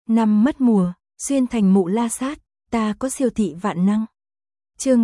Năm mất mùa, xuyên thành mụ la sát, ta có siêu thị vạn năng. Chương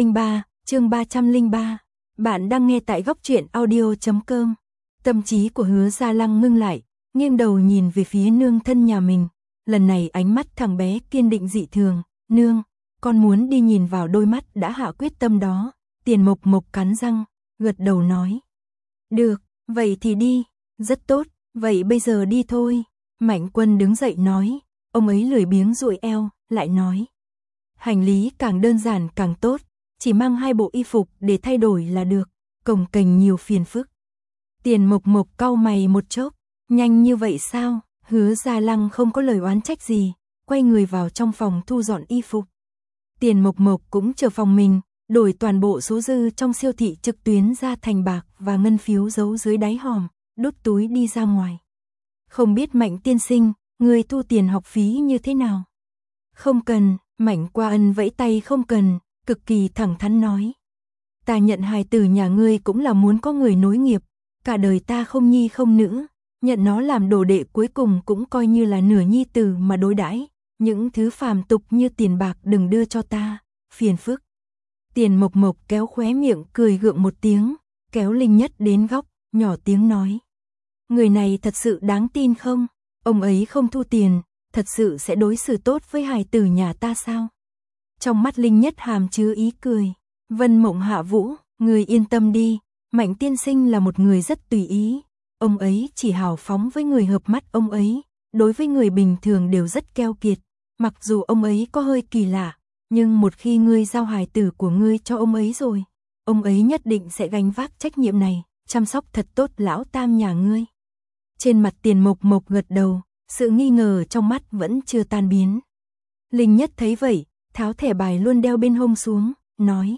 303, bạn đang nghe tại góc truyện audio.com. Tâm trí của Hứa Gia Lăng ngưng lại, nghiêng đầu nhìn về phía nương thân nhà mình. Lần này ánh mắt thằng bé kiên định dị thường. Nương, con muốn đi nhìn vào đôi mắt đã hạ quyết tâm đó. Tiền Mộc Mộc cắn răng, gật đầu nói. Được, vậy thì đi. Rất tốt, vậy bây giờ đi thôi. Mạnh Quân đứng dậy nói. Ông ấy lười biếng duỗi eo, lại nói. Hành lý càng đơn giản càng tốt, chỉ mang 2 bộ y phục để thay đổi là được, cồng kềnh nhiều phiền phức. Tiền Mộc Mộc cau mày một chốc, nhanh như vậy sao? Hứa Gia Lăng không có lời oán trách gì, quay người vào trong phòng thu dọn y phục. Tiền Mộc Mộc cũng chờ phòng mình, đổi toàn bộ số dư trong siêu thị trực tuyến ra thành bạc và ngân phiếu giấu dưới đáy hòm, đút túi đi ra ngoài. Không biết Mạnh tiên sinh, người thu tiền học phí như thế nào? Không cần, Mạnh Qua Ân vẫy tay không cần, cực kỳ thẳng thắn nói. Ta nhận hài tử nhà ngươi cũng là muốn có người nối nghiệp, cả đời ta không nhi không nữ, nhận nó làm đồ đệ cuối cùng cũng coi như là nửa nhi tử mà đối đãi, những thứ phàm tục như tiền bạc đừng đưa cho ta, phiền phức. Tiền Mộc Mộc kéo khóe miệng cười gượng một tiếng, kéo Linh Nhất đến góc, nhỏ tiếng nói. Người này thật sự đáng tin không? Ông ấy không thu tiền, thật sự sẽ đối xử tốt với hài tử nhà ta sao? Trong mắt Linh Nhất hàm chứa ý cười. Vân Mộng Hạ Vũ, người yên tâm đi, Mạnh tiên sinh là một người rất tùy ý. Ông ấy chỉ hào phóng với người hợp mắt ông ấy, đối với người bình thường đều rất keo kiệt. Mặc dù ông ấy có hơi kỳ lạ, nhưng một khi ngươi giao hài tử của ngươi cho ông ấy rồi, ông ấy nhất định sẽ gánh vác trách nhiệm này, chăm sóc thật tốt lão tam nhà ngươi. Trên mặt Tiền Mộc Mộc gật đầu, sự nghi ngờ trong mắt vẫn chưa tan biến. Linh Nhất thấy vậy, tháo thẻ bài luôn đeo bên hông xuống, nói.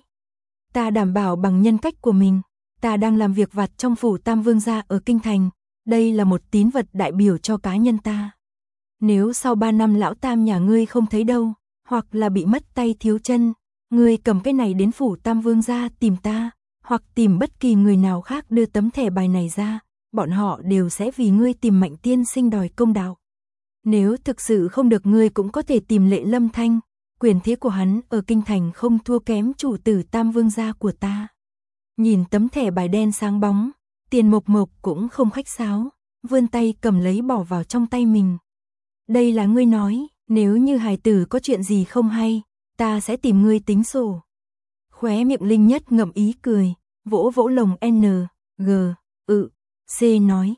Ta đảm bảo bằng nhân cách của mình, ta đang làm việc vặt trong phủ Tam Vương gia ở Kinh Thành, đây là một tín vật đại biểu cho cá nhân ta. Nếu sau 3 năm lão tam nhà ngươi không thấy đâu, hoặc là bị mất tay thiếu chân, ngươi cầm cái này đến phủ Tam Vương gia tìm ta, hoặc tìm bất kỳ người nào khác đưa tấm thẻ bài này ra, bọn họ đều sẽ vì ngươi tìm Mạnh tiên sinh đòi công đạo. Nếu thực sự không được ngươi cũng có thể tìm Lệ Lâm Thanh, quyền thế của hắn ở Kinh Thành không thua kém chủ tử Tam Vương gia của ta. Nhìn tấm thẻ bài đen sáng bóng, Tiền Mộc Mộc cũng không khách sáo, vươn tay cầm lấy bỏ vào trong tay mình. Đây là ngươi nói, nếu như hài tử có chuyện gì không hay, ta sẽ tìm ngươi tính sổ. Khóe miệng Linh Nhất ngậm ý cười, vỗ vỗ lồng N, G, C nói.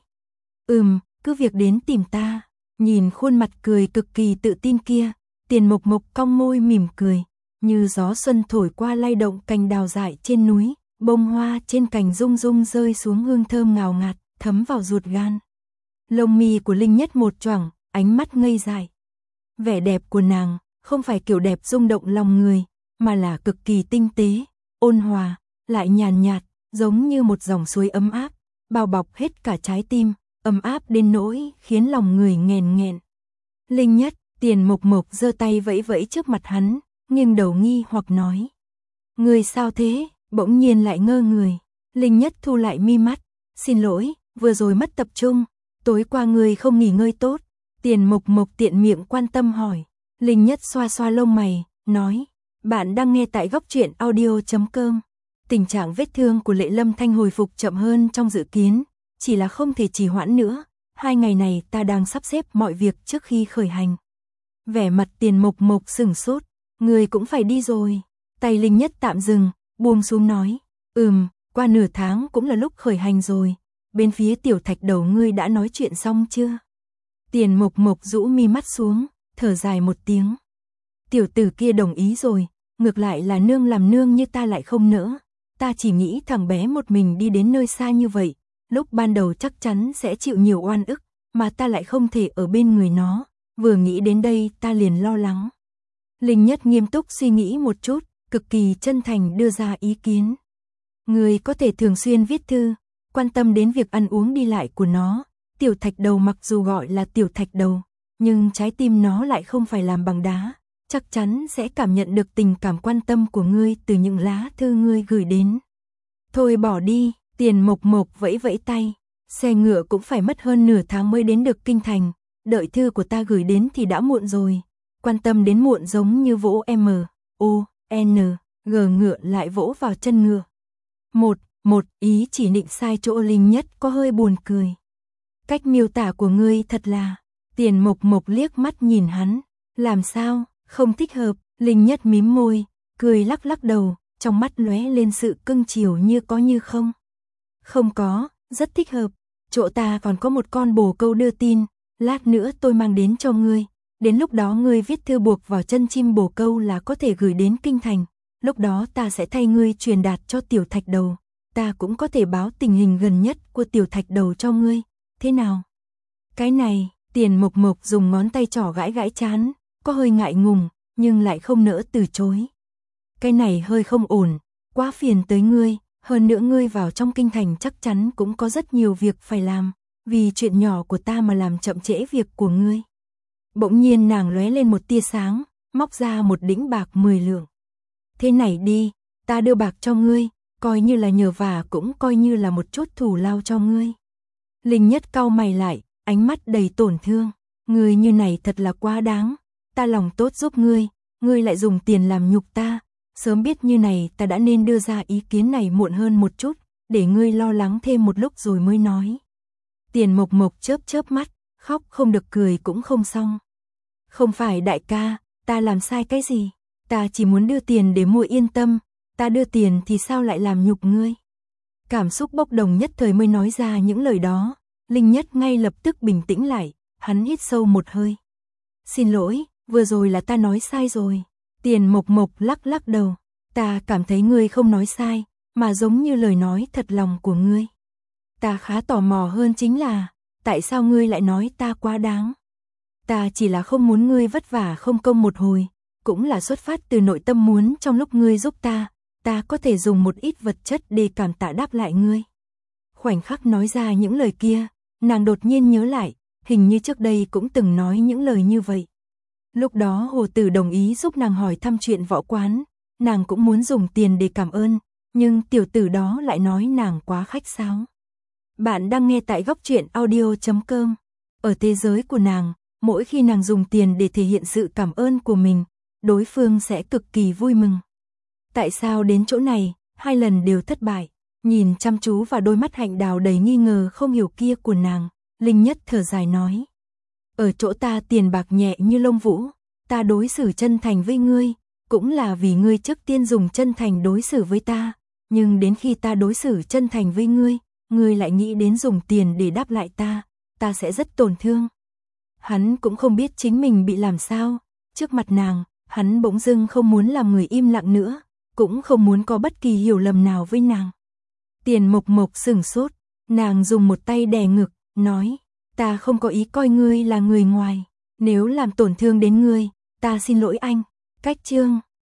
Cứ việc đến tìm ta. Nhìn khuôn mặt cười cực kỳ tự tin kia, Tiền Mộc Mộc cong môi mỉm cười, như gió xuân thổi qua lay động cành đào dại trên núi, bông hoa trên cành rung rung rơi xuống hương thơm ngào ngạt, thấm vào ruột gan. Lông mi của Linh Nhất một choàng, ánh mắt ngây dại. Vẻ đẹp của nàng không phải kiểu đẹp rung động lòng người, mà là cực kỳ tinh tế, ôn hòa, lại nhàn nhạt, giống như một dòng suối ấm áp, bao bọc hết cả trái tim, ấm áp đến nỗi khiến lòng người nghẹn nghẹn. Linh Nhất, Tiền Mộc Mộc giơ tay vẫy vẫy trước mặt hắn, nghiêng đầu nghi hoặc nói. Người sao thế? Bỗng nhiên lại ngơ người. Linh Nhất thu lại mi mắt. Xin lỗi, vừa rồi mất tập trung. Tối qua người không nghỉ ngơi tốt. Tiền Mộc Mộc tiện miệng quan tâm hỏi. Linh Nhất xoa xoa lông mày, nói. Bạn đang nghe tại góc truyện audio.com. Tình trạng vết thương của Lệ Lâm Thanh hồi phục chậm hơn trong dự kiến. Chỉ là không thể trì hoãn nữa. 2 ngày này ta đang sắp xếp mọi việc trước khi khởi hành. Vẻ mặt Tiền Mộc Mộc sửng sốt. Người cũng phải đi rồi. Tay Linh Nhất tạm dừng, buông xuống nói. Qua nửa tháng cũng là lúc khởi hành rồi. Bên phía Tiểu Thạch Đầu ngươi đã nói chuyện xong chưa? Tiền Mộc Mộc rũ mi mắt xuống, thở dài một tiếng. Tiểu tử kia đồng ý rồi, ngược lại là nương làm nương như ta lại không nỡ. Ta chỉ nghĩ thằng bé một mình đi đến nơi xa như vậy, lúc ban đầu chắc chắn sẽ chịu nhiều oan ức, mà ta lại không thể ở bên người nó. Vừa nghĩ đến đây ta liền lo lắng. Linh Nhất nghiêm túc suy nghĩ một chút, cực kỳ chân thành đưa ra ý kiến. Người có thể thường xuyên viết thư, quan tâm đến việc ăn uống đi lại của nó. Tiểu Thạch Đầu mặc dù gọi là Tiểu Thạch Đầu, nhưng trái tim nó lại không phải làm bằng đá, chắc chắn sẽ cảm nhận được tình cảm quan tâm của ngươi từ những lá thư ngươi gửi đến. Thôi bỏ đi, Tiền Mộc Mộc vẫy vẫy tay, xe ngựa cũng phải mất hơn nửa tháng mới đến được Kinh Thành, đợi thư của ta gửi đến thì đã muộn rồi. Quan tâm đến muộn giống như vỗ M-O-N-G ngựa lại vỗ vào chân ngựa. Một ý chỉ định sai chỗ. Linh Nhất có hơi buồn cười. Cách miêu tả của ngươi thật là... Tiền Mộc Mộc liếc mắt nhìn hắn. Làm sao, không thích hợp? Linh Nhất mím môi, cười lắc lắc đầu, trong mắt lóe lên sự cưng chiều như có như không. Không có, rất thích hợp. Chỗ ta còn có một con bồ câu đưa tin, lát nữa tôi mang đến cho ngươi. Đến lúc đó ngươi viết thư buộc vào chân chim bồ câu là có thể gửi đến kinh thành. Lúc đó ta sẽ thay ngươi truyền đạt cho Tiểu Thạch Đầu. Ta cũng có thể báo tình hình gần nhất của Tiểu Thạch Đầu cho ngươi. Thế nào? Cái này, Tiền Mộc Mộc dùng ngón tay trỏ gãi gãi trán, có hơi ngại ngùng, nhưng lại không nỡ từ chối. Cái này hơi không ổn, quá phiền tới ngươi, hơn nữa ngươi vào trong kinh thành chắc chắn cũng có rất nhiều việc phải làm, vì chuyện nhỏ của ta mà làm chậm trễ việc của ngươi. Bỗng nhiên nàng lóe lên một tia sáng, móc ra một đĩnh bạc 10 lượng. Thế này đi, ta đưa bạc cho ngươi, coi như là nhờ vả cũng coi như là một chút thù lao cho ngươi. Linh Nhất cau mày lại, ánh mắt đầy tổn thương. Ngươi như này thật là quá đáng, ta lòng tốt giúp ngươi, ngươi lại dùng tiền làm nhục ta. Sớm biết như này ta đã nên đưa ra ý kiến này muộn hơn một chút, để ngươi lo lắng thêm một lúc rồi mới nói. Tiền Mộc Mộc chớp chớp mắt, khóc không được cười cũng không xong. Không phải đại ca, ta làm sai cái gì? Ta chỉ muốn đưa tiền để mua yên tâm, ta đưa tiền thì sao lại làm nhục ngươi? Cảm xúc bốc đồng nhất thời mới nói ra những lời đó. Linh Nhất ngay lập tức bình tĩnh lại, hắn hít sâu một hơi. Xin lỗi, vừa rồi là ta nói sai rồi. Tiền Mộc Mộc lắc lắc đầu, ta cảm thấy ngươi không nói sai, mà giống như lời nói thật lòng của ngươi. Ta khá tò mò hơn chính là, tại sao ngươi lại nói ta quá đáng? Ta chỉ là không muốn ngươi vất vả không công một hồi, cũng là xuất phát từ nội tâm muốn trong lúc ngươi giúp ta có thể dùng một ít vật chất để cảm tạ đáp lại ngươi. Khoảnh khắc nói ra những lời kia, nàng đột nhiên nhớ lại, hình như trước đây cũng từng nói những lời như vậy. Lúc đó Hồ Tử đồng ý giúp nàng hỏi thăm chuyện võ quán, nàng cũng muốn dùng tiền để cảm ơn, nhưng tiểu tử đó lại nói nàng quá khách sáo. Bạn đang nghe tại góc truyện audio.com. Ở thế giới của nàng, mỗi khi nàng dùng tiền để thể hiện sự cảm ơn của mình, đối phương sẽ cực kỳ vui mừng. Tại sao đến chỗ này, 2 lần đều thất bại? Nhìn chăm chú vào đôi mắt hạnh đào đầy nghi ngờ không hiểu kia của nàng, Linh Nhất thở dài nói. Ở chỗ ta tiền bạc nhẹ như lông vũ, ta đối xử chân thành với ngươi, cũng là vì ngươi trước tiên dùng chân thành đối xử với ta, nhưng đến khi ta đối xử chân thành với ngươi, ngươi lại nghĩ đến dùng tiền để đáp lại ta sẽ rất tổn thương. Hắn cũng không biết chính mình bị làm sao, trước mặt nàng, hắn bỗng dưng không muốn làm người im lặng nữa, cũng không muốn có bất kỳ hiểu lầm nào với nàng. Tiền Mộc Mộc sửng sốt, nàng dùng một tay đè ngực, nói, ta không có ý coi ngươi là người ngoài, nếu làm tổn thương đến ngươi, ta xin lỗi anh. Cách chương